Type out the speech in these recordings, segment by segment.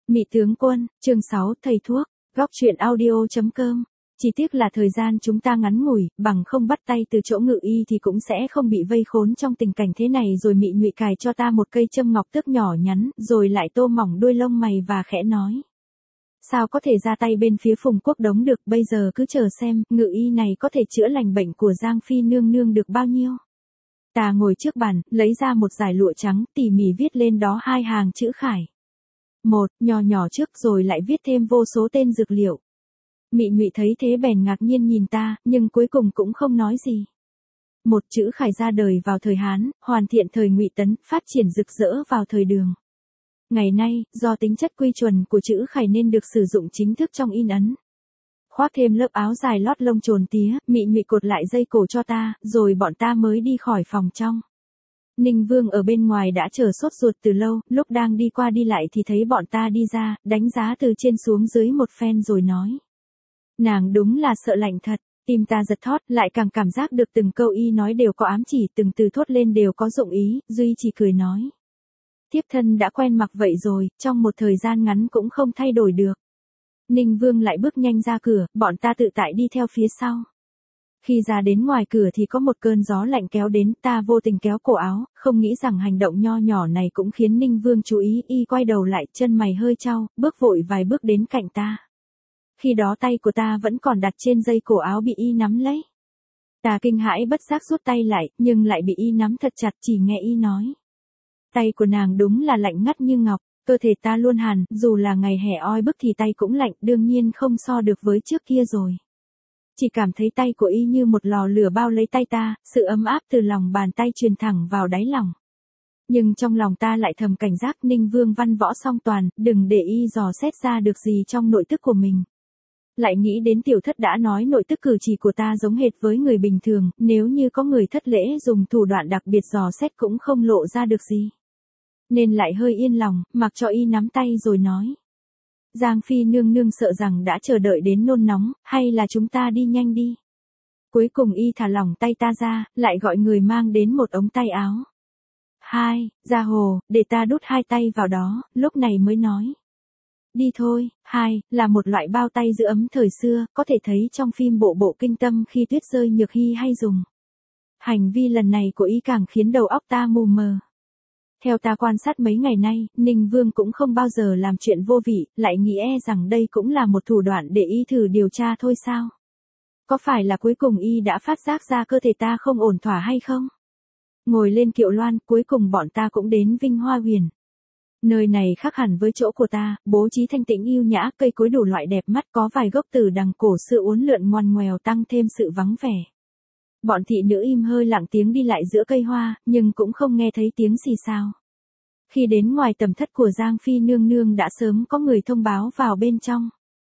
Mị tướng quân, chương 6, thầy thuốc, góc truyện audio.com. Chỉ tiếc là thời gian chúng ta ngắn ngủi, bằng không bắt tay từ chỗ ngự y thì cũng sẽ không bị vây khốn trong tình cảnh thế này. Rồi Mị Nhụy cài cho ta một cây châm ngọc tước nhỏ nhắn, rồi lại tô mỏng đuôi lông mày và khẽ nói. Sao có thể ra tay bên phía Phùng Quốc Đống được, bây giờ cứ chờ xem, ngự y này có thể chữa lành bệnh của Giang Phi nương nương được bao nhiêu. Ta ngồi trước bàn, lấy ra một dải lụa trắng, tỉ mỉ viết lên đó hai hàng chữ khải. Một, nhỏ nhỏ trước rồi lại viết thêm vô số tên dược liệu. Mị Nhụy thấy thế bèn ngạc nhiên nhìn ta, nhưng cuối cùng cũng không nói gì. Một chữ khải ra đời vào thời Hán, hoàn thiện thời Ngụy Tấn, phát triển rực rỡ vào thời Đường. Ngày nay, do tính chất quy chuẩn của chữ khải nên được sử dụng chính thức trong in ấn. Khoác thêm lớp áo dài lót lông trồn tía, Mị Nhụy cột lại dây cổ cho ta, rồi bọn ta mới đi khỏi phòng trong. Ninh Vương ở bên ngoài đã chờ sốt ruột từ lâu, lúc đang đi qua đi lại thì thấy bọn ta đi ra, đánh giá từ trên xuống dưới một phen rồi nói. Nàng đúng là sợ lạnh thật, tim ta giật thót, lại càng cảm giác được từng câu y nói đều có ám chỉ, từng từ thốt lên đều có dụng ý, duy chỉ cười nói. Thiếp thân đã quen mặc vậy rồi, trong một thời gian ngắn cũng không thay đổi được. Ninh Vương lại bước nhanh ra cửa, bọn ta tự tại đi theo phía sau. Khi ra đến ngoài cửa thì có một cơn gió lạnh kéo đến, ta vô tình kéo cổ áo, không nghĩ rằng hành động nho nhỏ này cũng khiến Ninh Vương chú ý, y quay đầu lại, chân mày hơi chau, bước vội vài bước đến cạnh ta. Khi đó tay của ta vẫn còn đặt trên dây cổ áo bị y nắm lấy. Ta kinh hãi bất giác rút tay lại, nhưng lại bị y nắm thật chặt, chỉ nghe y nói. Tay của nàng đúng là lạnh ngắt như ngọc, cơ thể ta luôn hàn, dù là ngày hè oi bức thì tay cũng lạnh, đương nhiên không so được với trước kia rồi. Chỉ cảm thấy tay của y như một lò lửa bao lấy tay ta, sự ấm áp từ lòng bàn tay truyền thẳng vào đáy lòng. Nhưng trong lòng ta lại thầm cảnh giác Ninh Vương văn võ song toàn, đừng để y dò xét ra được gì trong nội tức của mình. Lại nghĩ đến tiểu thất đã nói nội tức cử chỉ của ta giống hệt với người bình thường, nếu như có người thất lễ dùng thủ đoạn đặc biệt dò xét cũng không lộ ra được gì. Nên lại hơi yên lòng, mặc cho y nắm tay rồi nói. Giang Phi nương nương sợ rằng đã chờ đợi đến nôn nóng, hay là chúng ta đi nhanh đi. Cuối cùng y thả lỏng tay ta ra, lại gọi người mang đến một ống tay áo. Hai, ra hồ, để ta đút hai tay vào đó, lúc này mới nói. Đi thôi, hai, là một loại bao tay giữ ấm thời xưa, có thể thấy trong phim bộ kinh tâm khi tuyết rơi Nhược Hy hay dùng. Hành vi lần này của y càng khiến đầu óc ta mù mờ. Theo ta quan sát mấy ngày nay, Ninh Vương cũng không bao giờ làm chuyện vô vị, lại nghĩ rằng đây cũng là một thủ đoạn để y thử điều tra thôi sao? Có phải là cuối cùng y đã phát giác ra cơ thể ta không ổn thỏa hay không? Ngồi lên kiệu loan, cuối cùng bọn ta cũng đến Vinh Hoa Huyền. Nơi này khác hẳn với chỗ của ta, bố trí thanh tĩnh yêu nhã, cây cối đủ loại đẹp mắt, có vài gốc từ đằng cổ xưa uốn lượn ngoằn ngoèo tăng thêm sự vắng vẻ. Bọn thị nữ im hơi lặng tiếng đi lại giữa cây hoa, nhưng cũng không nghe thấy tiếng xì xào. Khi đến ngoài tầm thất của Giang Phi nương nương đã sớm có người thông báo vào bên trong.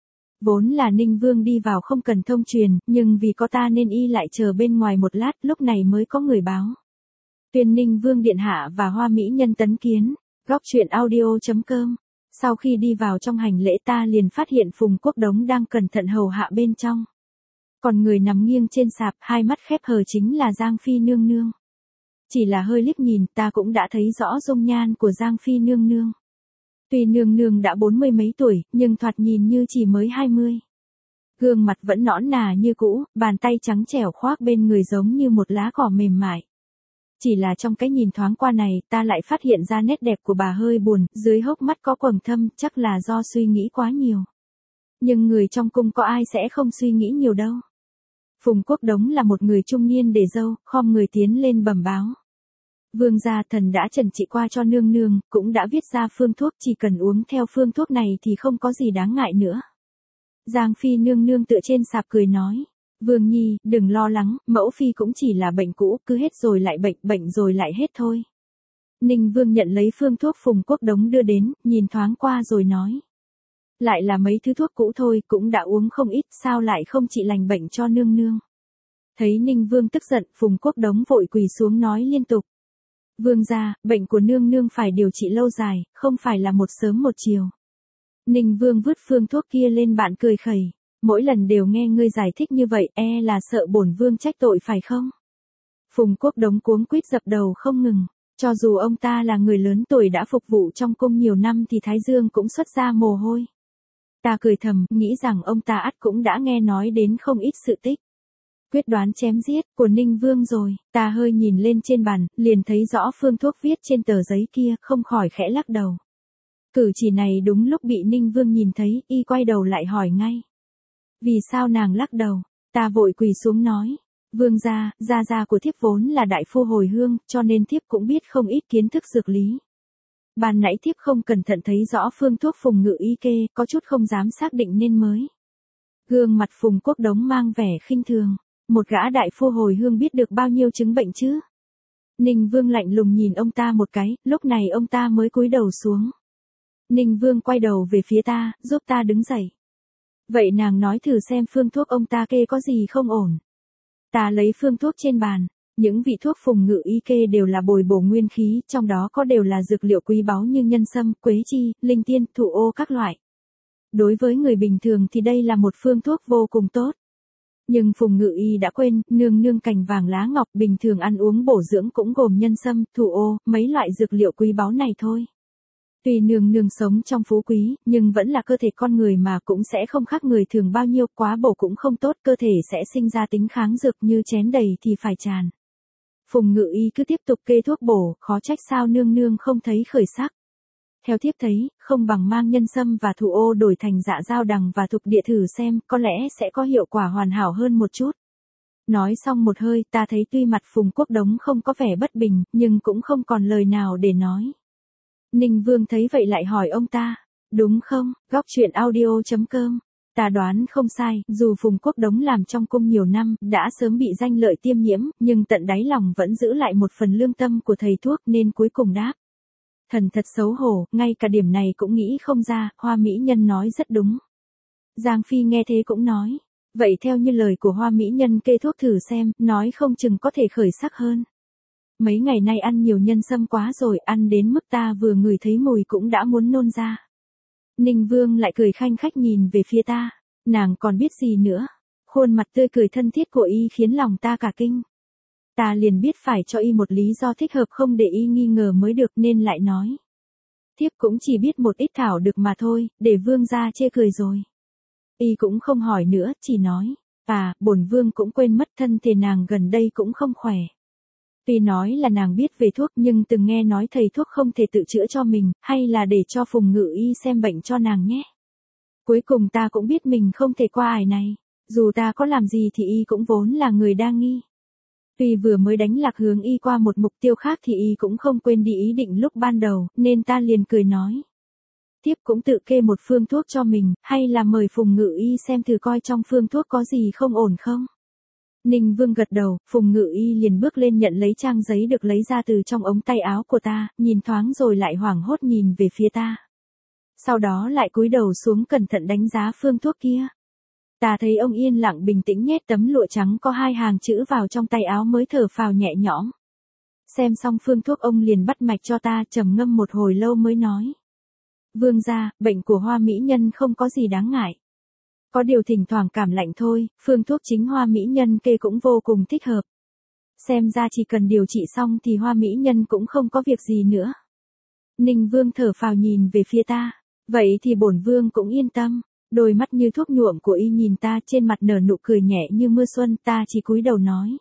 Vốn là Ninh Vương đi vào không cần thông truyền, nhưng vì có ta nên y lại chờ bên ngoài một lát, lúc này mới có người báo. Tuyên Ninh Vương điện hạ và Hoa mỹ nhân tấn kiến, góc truyện audio.com. Sau khi đi vào trong hành lễ ta liền phát hiện Phùng Quốc Đống đang cẩn thận hầu hạ bên trong. Còn người nằm nghiêng trên sạp, hai mắt khép hờ chính là Giang Phi nương nương. Chỉ là hơi liếc nhìn ta cũng đã thấy rõ dung nhan của Giang Phi nương nương. Tuy nương nương đã 40 mấy tuổi, nhưng thoạt nhìn như chỉ mới 20. Gương mặt vẫn nõn nà như cũ, bàn tay trắng trẻo khoác bên người giống như một lá cỏ mềm mại. Chỉ là trong cái nhìn thoáng qua này, ta lại phát hiện ra nét đẹp của bà hơi buồn, dưới hốc mắt có quầng thâm, chắc là do suy nghĩ quá nhiều. Nhưng người trong cung có ai sẽ không suy nghĩ nhiều đâu. Phùng Quốc Đống là một người trung niên để dâu, khom người tiến lên bẩm báo. Vương gia thần đã trần trị qua cho nương nương, cũng đã viết ra phương thuốc, chỉ cần uống theo phương thuốc này thì không có gì đáng ngại nữa. Giang Phi nương nương tựa trên sạp cười nói. Vương nhi, đừng lo lắng, mẫu phi cũng chỉ là bệnh cũ, cứ hết rồi lại bệnh, bệnh rồi lại hết thôi. Ninh Vương nhận lấy phương thuốc Phùng Quốc Đống đưa đến, nhìn thoáng qua rồi nói. Lại là mấy thứ thuốc cũ thôi, cũng đã uống không ít, sao lại không trị lành bệnh cho nương nương. Thấy Ninh Vương tức giận, Phùng Quốc Đống vội quỳ xuống nói liên tục. Vương gia, bệnh của nương nương phải điều trị lâu dài, không phải là một sớm một chiều. Ninh Vương vứt phương thuốc kia lên bạn cười khẩy. Mỗi lần đều nghe ngươi giải thích như vậy, là sợ bổn vương trách tội phải không? Phùng Quốc Đống cuống quýt dập đầu không ngừng. Cho dù ông ta là người lớn tuổi đã phục vụ trong cung nhiều năm thì Thái Dương cũng xuất ra mồ hôi. Ta cười thầm, nghĩ rằng ông ta ắt cũng đã nghe nói đến không ít sự tích. Quyết đoán chém giết của Ninh Vương rồi, ta hơi nhìn lên trên bàn, liền thấy rõ phương thuốc viết trên tờ giấy kia, không khỏi khẽ lắc đầu. Cử chỉ này đúng lúc bị Ninh Vương nhìn thấy, y quay đầu lại hỏi ngay. Vì sao nàng lắc đầu? Ta vội quỳ xuống nói. Vương gia của thiếp vốn là đại phu hồi hương, cho nên thiếp cũng biết không ít kiến thức dược lý. Ban nãy thiếp không cẩn thận thấy rõ phương thuốc Phùng Ngự Y kê, có chút không dám xác định nên mới. Gương mặt Phùng Quốc Đống mang vẻ khinh thường. Một gã đại phu hồi hương biết được bao nhiêu chứng bệnh chứ? Ninh Vương lạnh lùng nhìn ông ta một cái, lúc này ông ta mới cúi đầu xuống. Ninh Vương quay đầu về phía ta, giúp ta đứng dậy. Vậy nàng nói thử xem phương thuốc ông ta kê có gì không ổn. Ta lấy phương thuốc trên bàn, những vị thuốc Phùng Ngự Y kê đều là bồi bổ nguyên khí, trong đó có đều là dược liệu quý báu như nhân sâm, quế chi, linh tiên, thụ ô các loại. Đối với người bình thường thì đây là một phương thuốc vô cùng tốt. Nhưng Phùng Ngự Y đã quên, nương cành vàng lá ngọc bình thường ăn uống bổ dưỡng cũng gồm nhân sâm, thụ ô, mấy loại dược liệu quý báu này thôi. Tuy nương sống trong phú quý, nhưng vẫn là cơ thể con người mà cũng sẽ không khác người thường bao nhiêu, quá bổ cũng không tốt, cơ thể sẽ sinh ra tính kháng dược như chén đầy thì phải tràn. Phùng Ngự Y cứ tiếp tục kê thuốc bổ, khó trách sao nương không thấy khởi sắc. Theo thiếp thấy, không bằng mang nhân sâm và thụ ô đổi thành dạ dao đằng và thục địa thử xem, có lẽ sẽ có hiệu quả hoàn hảo hơn một chút. Nói xong một hơi, ta thấy tuy mặt Phùng Quốc Đống không có vẻ bất bình, nhưng cũng không còn lời nào để nói. Ninh Vương thấy vậy lại hỏi ông ta, đúng không, góc chuyện audio.com. Ta đoán không sai, dù Phùng Quốc Đống làm trong cung nhiều năm, đã sớm bị danh lợi tiêm nhiễm, nhưng tận đáy lòng vẫn giữ lại một phần lương tâm của thầy thuốc nên cuối cùng đáp. Thần thật xấu hổ, ngay cả điểm này cũng nghĩ không ra, Hoa Mỹ Nhân nói rất đúng. Giang Phi nghe thế cũng nói, vậy theo như lời của Hoa Mỹ Nhân kê thuốc thử xem, nói không chừng có thể khởi sắc hơn. Mấy ngày nay ăn nhiều nhân sâm quá rồi, ăn đến mức ta vừa ngửi thấy mùi cũng đã muốn nôn ra. Ninh Vương lại cười khanh khách nhìn về phía ta, nàng còn biết gì nữa. Khuôn mặt tươi cười thân thiết của y khiến lòng ta cả kinh. Ta liền biết phải cho y một lý do thích hợp không để y nghi ngờ mới được nên lại nói. Thiếp cũng chỉ biết một ít thảo được mà thôi, để vương gia chê cười rồi. Y cũng không hỏi nữa, chỉ nói, bổn vương cũng quên mất thân thể nàng gần đây cũng không khỏe. Tuy nói là nàng biết về thuốc nhưng từng nghe nói thầy thuốc không thể tự chữa cho mình, hay là để cho Phùng Ngự Y xem bệnh cho nàng nhé. Cuối cùng ta cũng biết mình không thể qua ải này, dù ta có làm gì thì y cũng vốn là người đa nghi. Tuy vừa mới đánh lạc hướng y qua một mục tiêu khác thì y cũng không quên đi ý định lúc ban đầu, nên ta liền cười nói. Thiếp cũng tự kê một phương thuốc cho mình, hay là mời Phùng Ngự Y xem thử coi trong phương thuốc có gì không ổn không? Ninh Vương gật đầu, Phùng Ngự Y liền bước lên nhận lấy trang giấy được lấy ra từ trong ống tay áo của ta, nhìn thoáng rồi lại hoảng hốt nhìn về phía ta. Sau đó lại cúi đầu xuống cẩn thận đánh giá phương thuốc kia. Ta thấy ông yên lặng bình tĩnh nhét tấm lụa trắng có 2 hàng chữ vào trong tay áo mới thở phào nhẹ nhõm. Xem xong phương thuốc ông liền bắt mạch cho ta, trầm ngâm một hồi lâu mới nói. Vương gia, bệnh của Hoa Mỹ Nhân không có gì đáng ngại. Có điều thỉnh thoảng cảm lạnh thôi, phương thuốc chính Hoa Mỹ Nhân kê cũng vô cùng thích hợp. Xem ra chỉ cần điều trị xong thì Hoa Mỹ Nhân cũng không có việc gì nữa. Ninh Vương thở phào nhìn về phía ta. Vậy thì bổn vương cũng yên tâm. Đôi mắt như thuốc nhuộm của y nhìn ta, trên mặt nở nụ cười nhẹ như mưa xuân, ta chỉ cúi đầu nói.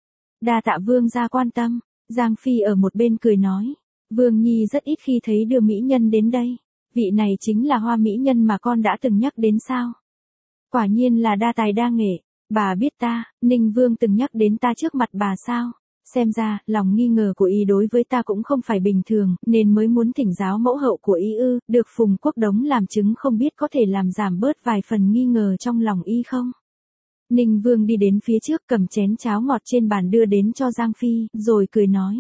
Đa tạ vương gia quan tâm. Giang Phi ở một bên cười nói. Vương Nhi rất ít khi thấy đưa mỹ nhân đến đây. Vị này chính là Hoa Mỹ Nhân mà con đã từng nhắc đến sao? Quả nhiên là đa tài đa nghệ. Bà biết ta, Ninh Vương từng nhắc đến ta trước mặt bà sao? Xem ra, lòng nghi ngờ của y đối với ta cũng không phải bình thường, nên mới muốn thỉnh giáo mẫu hậu của y ư, được Phùng Quốc Đống làm chứng không biết có thể làm giảm bớt vài phần nghi ngờ trong lòng y không? Ninh Vương đi đến phía trước cầm chén cháo ngọt trên bàn đưa đến cho Giang Phi, rồi cười nói.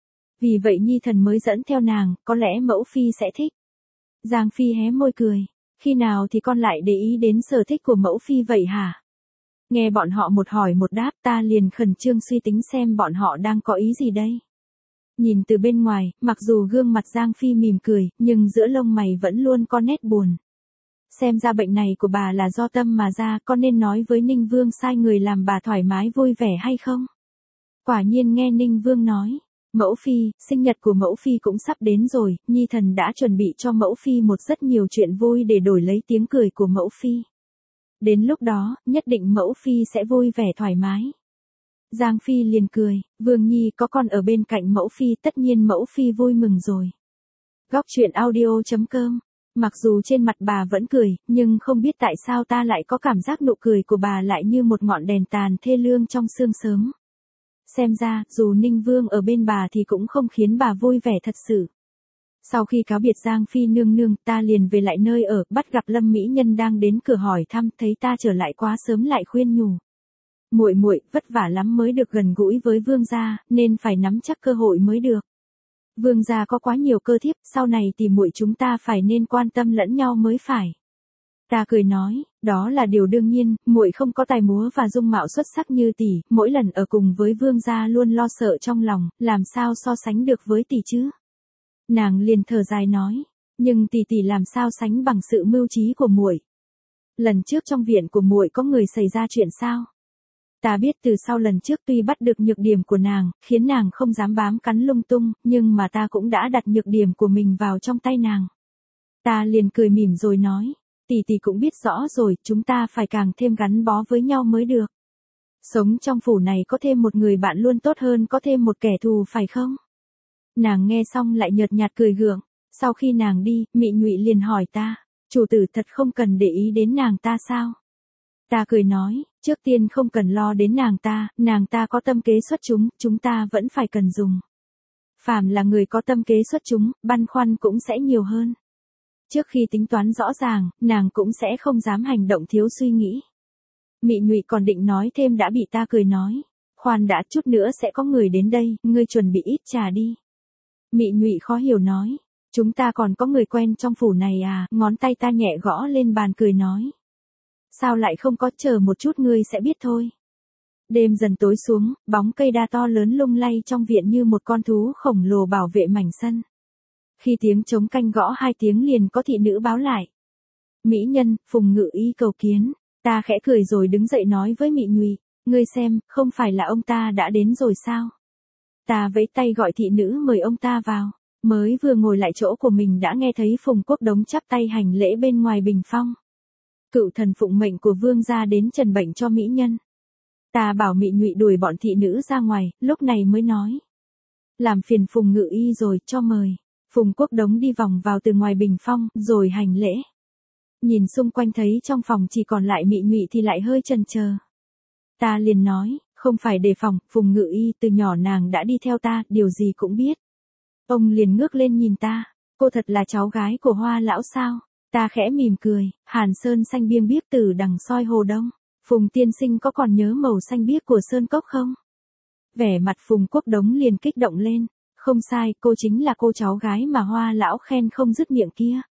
Vì vậy Nhi thần mới dẫn theo nàng, có lẽ mẫu Phi sẽ thích. Giang Phi hé môi cười, khi nào thì con lại để ý đến sở thích của mẫu Phi vậy hả? Nghe bọn họ một hỏi một đáp, ta liền khẩn trương suy tính xem bọn họ đang có ý gì đây. Nhìn từ bên ngoài, mặc dù gương mặt Giang Phi mỉm cười, nhưng giữa lông mày vẫn luôn có nét buồn. Xem ra bệnh này của bà là do tâm mà ra, có nên nói với Ninh Vương sai người làm bà thoải mái vui vẻ hay không? Quả nhiên nghe Ninh Vương nói, Mẫu phi, sinh nhật của mẫu phi cũng sắp đến rồi, nhi thần đã chuẩn bị cho mẫu phi một rất nhiều chuyện vui để đổi lấy tiếng cười của mẫu phi. Đến lúc đó, nhất định mẫu phi sẽ vui vẻ thoải mái. Giang Phi liền cười, Vương Nhi có con ở bên cạnh mẫu phi tất nhiên mẫu phi vui mừng rồi. Góc truyện audio.com. Mặc dù trên mặt bà vẫn cười, nhưng không biết tại sao ta lại có cảm giác nụ cười của bà lại như một ngọn đèn tàn thê lương trong sương sớm. Xem ra, dù Ninh Vương ở bên bà thì cũng không khiến bà vui vẻ thật sự. Sau khi cáo biệt Giang Phi nương nương, ta liền về lại nơi ở, bắt gặp Lâm mỹ nhân đang đến cửa hỏi thăm, thấy ta trở lại quá sớm lại khuyên nhủ. Muội muội vất vả lắm mới được gần gũi với vương gia, nên phải nắm chắc cơ hội mới được. Vương gia có quá nhiều cơ thiếp, sau này thì muội chúng ta phải nên quan tâm lẫn nhau mới phải. Ta cười nói, đó là điều đương nhiên, muội không có tài múa và dung mạo xuất sắc như tỷ, mỗi lần ở cùng với vương gia luôn lo sợ trong lòng, làm sao so sánh được với tỷ chứ? Nàng liền thở dài nói, nhưng tỷ tỷ làm sao sánh bằng sự mưu trí của muội. Lần trước trong viện của muội có người xảy ra chuyện sao? Ta biết từ sau lần trước tuy bắt được nhược điểm của nàng, khiến nàng không dám bám cắn lung tung, nhưng mà ta cũng đã đặt nhược điểm của mình vào trong tay nàng. Ta liền cười mỉm rồi nói, tỷ tỷ cũng biết rõ rồi, chúng ta phải càng thêm gắn bó với nhau mới được. Sống trong phủ này có thêm một người bạn luôn tốt hơn có thêm một kẻ thù phải không? Nàng nghe xong lại nhợt nhạt cười gượng, sau khi nàng đi, Mị Nhụy liền hỏi ta, chủ tử thật không cần để ý đến nàng ta sao? Ta cười nói, trước tiên không cần lo đến nàng ta có tâm kế xuất chúng, chúng ta vẫn phải cần dùng. Phàm là người có tâm kế xuất chúng, băn khoăn cũng sẽ nhiều hơn. Trước khi tính toán rõ ràng, nàng cũng sẽ không dám hành động thiếu suy nghĩ. Mị Nhụy còn định nói thêm đã bị ta cười nói, khoan đã, chút nữa sẽ có người đến đây, ngươi chuẩn bị ít trà đi. Mị Nhụy khó hiểu nói, chúng ta còn có người quen trong phủ này à, ngón tay ta nhẹ gõ lên bàn cười nói. Sao lại không có, chờ một chút ngươi sẽ biết thôi. Đêm dần tối xuống, bóng cây đa to lớn lung lay trong viện như một con thú khổng lồ bảo vệ mảnh sân. Khi tiếng trống canh gõ 2 tiếng liền có thị nữ báo lại. Mỹ nhân, Phùng Ngự Y cầu kiến. Ta khẽ cười rồi đứng dậy nói với Mị Nhụy, ngươi xem, không phải là ông ta đã đến rồi sao? Ta vẫy tay gọi thị nữ mời ông ta vào. Mới vừa ngồi lại chỗ của mình đã nghe thấy Phùng Quốc Đống chắp tay hành lễ bên ngoài bình phong. Cựu thần phụng mệnh của vương gia đến trần bệnh cho mỹ nhân. Ta bảo Mị Nhụy đuổi bọn thị nữ ra ngoài, lúc này mới nói. Làm phiền Phùng Ngự Y rồi, cho mời. Phùng Quốc Đống đi vòng vào từ ngoài bình phong, rồi hành lễ. Nhìn xung quanh thấy trong phòng chỉ còn lại Mị Nhụy thì lại hơi chần chờ. Ta liền nói, không phải đề phòng, Phùng Ngự Y từ nhỏ nàng đã đi theo ta, điều gì cũng biết. Ông liền ngước lên nhìn ta, cô thật là cháu gái của Hoa lão sao? Ta khẽ mỉm cười, Hàn Sơn xanh biếc biếc từ đằng soi hồ đông. Phùng tiên sinh có còn nhớ màu xanh biếc của sơn cốc không? Vẻ mặt Phùng Quốc Đống liền kích động lên. Không sai, cô chính là cô cháu gái mà Hoa lão khen không dứt miệng kia.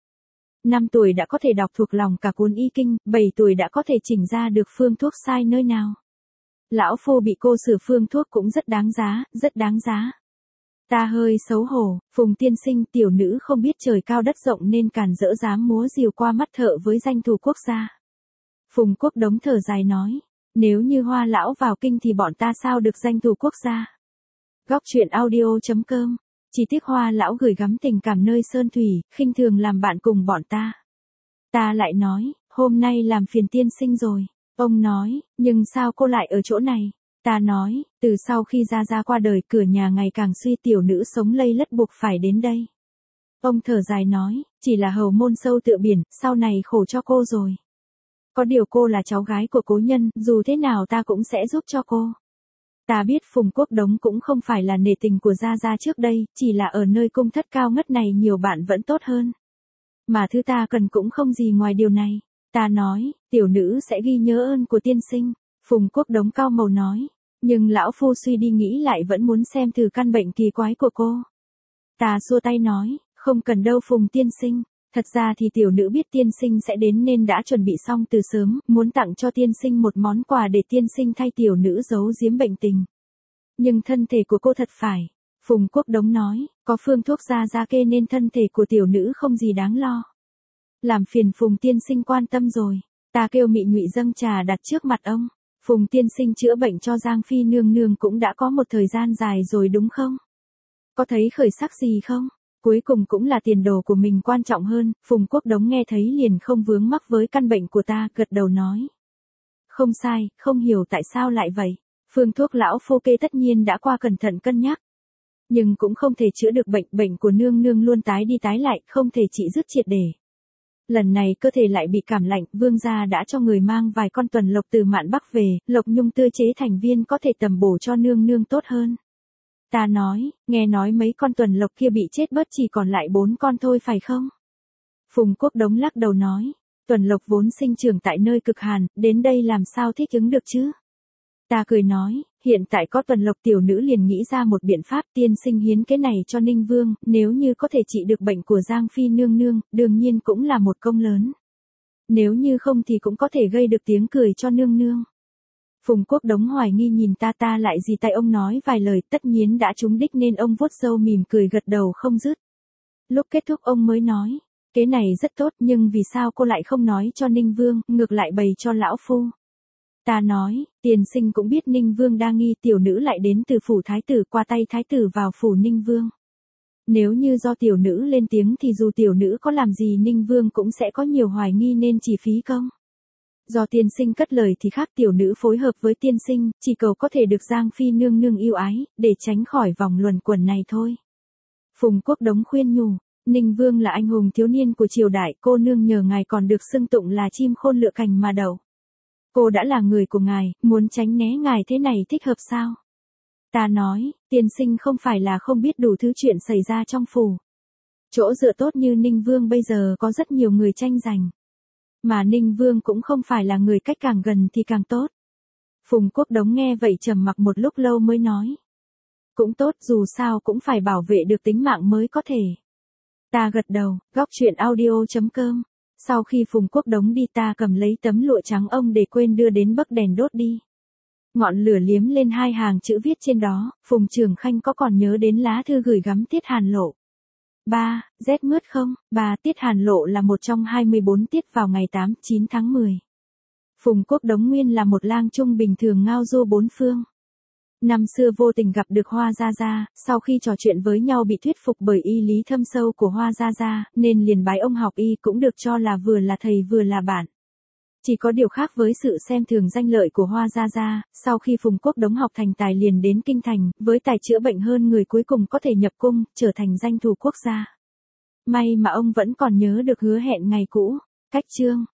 5 tuổi đã có thể đọc thuộc lòng cả cuốn y kinh, 7 tuổi đã có thể chỉnh ra được phương thuốc sai nơi nào. Lão phu bị cô xử phương thuốc cũng rất đáng giá, rất đáng giá. Ta hơi xấu hổ, Phùng tiên sinh, tiểu nữ không biết trời cao đất rộng nên càn dỡ dám múa rìu qua mắt thợ với danh thù quốc gia. Phùng Quốc Đống thở dài nói, nếu như Hoa lão vào kinh thì bọn ta sao được danh thù quốc gia. Góc truyện audio.com. Chỉ tiếc Hoa lão gửi gắm tình cảm nơi sơn thủy, khinh thường làm bạn cùng bọn ta. Ta lại nói, hôm nay làm phiền tiên sinh rồi. Ông nói, nhưng sao cô lại ở chỗ này? Ta nói, từ sau khi Gia Gia qua đời, cửa nhà ngày càng suy, tiểu nữ sống lây lất buộc phải đến đây. Ông thở dài nói, chỉ là hầu môn sâu tựa biển, sau này khổ cho cô rồi. Có điều cô là cháu gái của cố nhân, dù thế nào ta cũng sẽ giúp cho cô. Ta biết Phùng Quốc Đống cũng không phải là nể tình của Gia Gia trước đây, chỉ là ở nơi cung thất cao ngất này nhiều bạn vẫn tốt hơn. Mà thứ ta cần cũng không gì ngoài điều này. Ta nói, tiểu nữ sẽ ghi nhớ ơn của tiên sinh. Phùng Quốc Đống cao màu nói, nhưng lão phu suy đi nghĩ lại vẫn muốn xem thử căn bệnh kỳ quái của cô. Ta xua tay nói, không cần đâu Phùng tiên sinh. Thật ra thì tiểu nữ biết tiên sinh sẽ đến nên đã chuẩn bị xong từ sớm, muốn tặng cho tiên sinh một món quà để tiên sinh thay tiểu nữ giấu giếm bệnh tình. Nhưng thân thể của cô thật phải. Phùng Quốc Đống nói, có phương thuốc Gia Gia kê nên thân thể của tiểu nữ không gì đáng lo. Làm phiền Phùng tiên sinh quan tâm rồi. Ta kêu Mị Nhụy dâng trà đặt trước mặt ông. Phùng tiên sinh chữa bệnh cho Giang Phi nương nương cũng đã có một thời gian dài rồi đúng không? Có thấy khởi sắc gì không? Cuối cùng cũng là tiền đồ của mình quan trọng hơn, Phùng Quốc Đống nghe thấy liền không vướng mắc với căn bệnh của ta, gật đầu nói. Không sai, không hiểu tại sao lại vậy. Phương thuốc lão phu kê tất nhiên đã qua cẩn thận cân nhắc. Nhưng cũng không thể chữa được bệnh của nương nương luôn tái đi tái lại, không thể trị dứt triệt để. Lần này cơ thể lại bị cảm lạnh, vương gia đã cho người mang vài con tuần lộc từ Mạn Bắc về, lộc nhung tươi chế thành viên có thể tầm bổ cho nương nương tốt hơn. Ta nói, nghe nói mấy con tuần lộc kia bị chết bớt chỉ còn lại 4 con thôi phải không? Phùng Quốc Đống lắc đầu nói, tuần lộc vốn sinh trưởng tại nơi cực hàn, đến đây làm sao thích ứng được chứ? Ta cười nói, hiện tại có tuần lộc tiểu nữ liền nghĩ ra một biện pháp, tiên sinh hiến cái này cho Ninh Vương, nếu như có thể trị được bệnh của Giang Phi nương nương, đương nhiên cũng là một công lớn. Nếu như không thì cũng có thể gây được tiếng cười cho nương nương. Phùng Quốc Đống hoài nghi nhìn ta lại gì tại ông nói vài lời tất nhiên đã trúng đích nên ông vuốt râu mỉm cười gật đầu không dứt. Lúc kết thúc ông mới nói, cái này rất tốt nhưng vì sao cô lại không nói cho Ninh Vương, ngược lại bày cho lão phu. Ta nói, tiền sinh cũng biết Ninh Vương đa nghi, tiểu nữ lại đến từ phủ thái tử qua tay thái tử vào phủ Ninh Vương. Nếu như do tiểu nữ lên tiếng thì dù tiểu nữ có làm gì Ninh Vương cũng sẽ có nhiều hoài nghi nên chỉ phí công. Do tiên sinh cất lời thì khác, tiểu nữ phối hợp với tiên sinh, chỉ cầu có thể được Giang Phi nương nương yêu ái, để tránh khỏi vòng luẩn quẩn này thôi. Phùng Quốc Đống khuyên nhủ, Ninh Vương là anh hùng thiếu niên của triều đại, cô nương nhờ ngài còn được xưng tụng là chim khôn lựa cành mà đậu. Cô đã là người của ngài, muốn tránh né ngài thế này thích hợp sao? Ta nói, tiên sinh không phải là không biết đủ thứ chuyện xảy ra trong phủ. Chỗ dựa tốt như Ninh Vương bây giờ có rất nhiều người tranh giành. Mà Ninh Vương cũng không phải là người cách càng gần thì càng tốt. Phùng Quốc Đống nghe vậy trầm mặc một lúc lâu mới nói. Cũng tốt, dù sao cũng phải bảo vệ được tính mạng mới có thể. Ta gật đầu, góc chuyện audio.com. Sau khi Phùng Quốc Đống đi ta cầm lấy tấm lụa trắng ông để quên đưa đến bấc đèn đốt đi. Ngọn lửa liếm lên 2 hàng chữ viết trên đó, Phùng Trường Khanh có còn nhớ đến lá thư gửi gắm Tiết Hàn Lộ. 3. Rét mướt không? 3. Tiết Hàn Lộ là một trong 24 tiết vào ngày 8-9 tháng 10. Phùng Quốc Đống nguyên là một lang trung bình thường ngao du bốn phương. Năm xưa vô tình gặp được Hoa Gia Gia, sau khi trò chuyện với nhau bị thuyết phục bởi y lý thâm sâu của Hoa Gia Gia, nên liền bái ông học y, cũng được cho là vừa là thầy vừa là bạn. Chỉ có điều khác với sự xem thường danh lợi của Hoa Gia Gia, sau khi Phùng Quốc Đống học thành tài liền đến kinh thành, với tài chữa bệnh hơn người cuối cùng có thể nhập cung, trở thành danh thủ quốc gia. May mà ông vẫn còn nhớ được hứa hẹn ngày cũ. Cách chương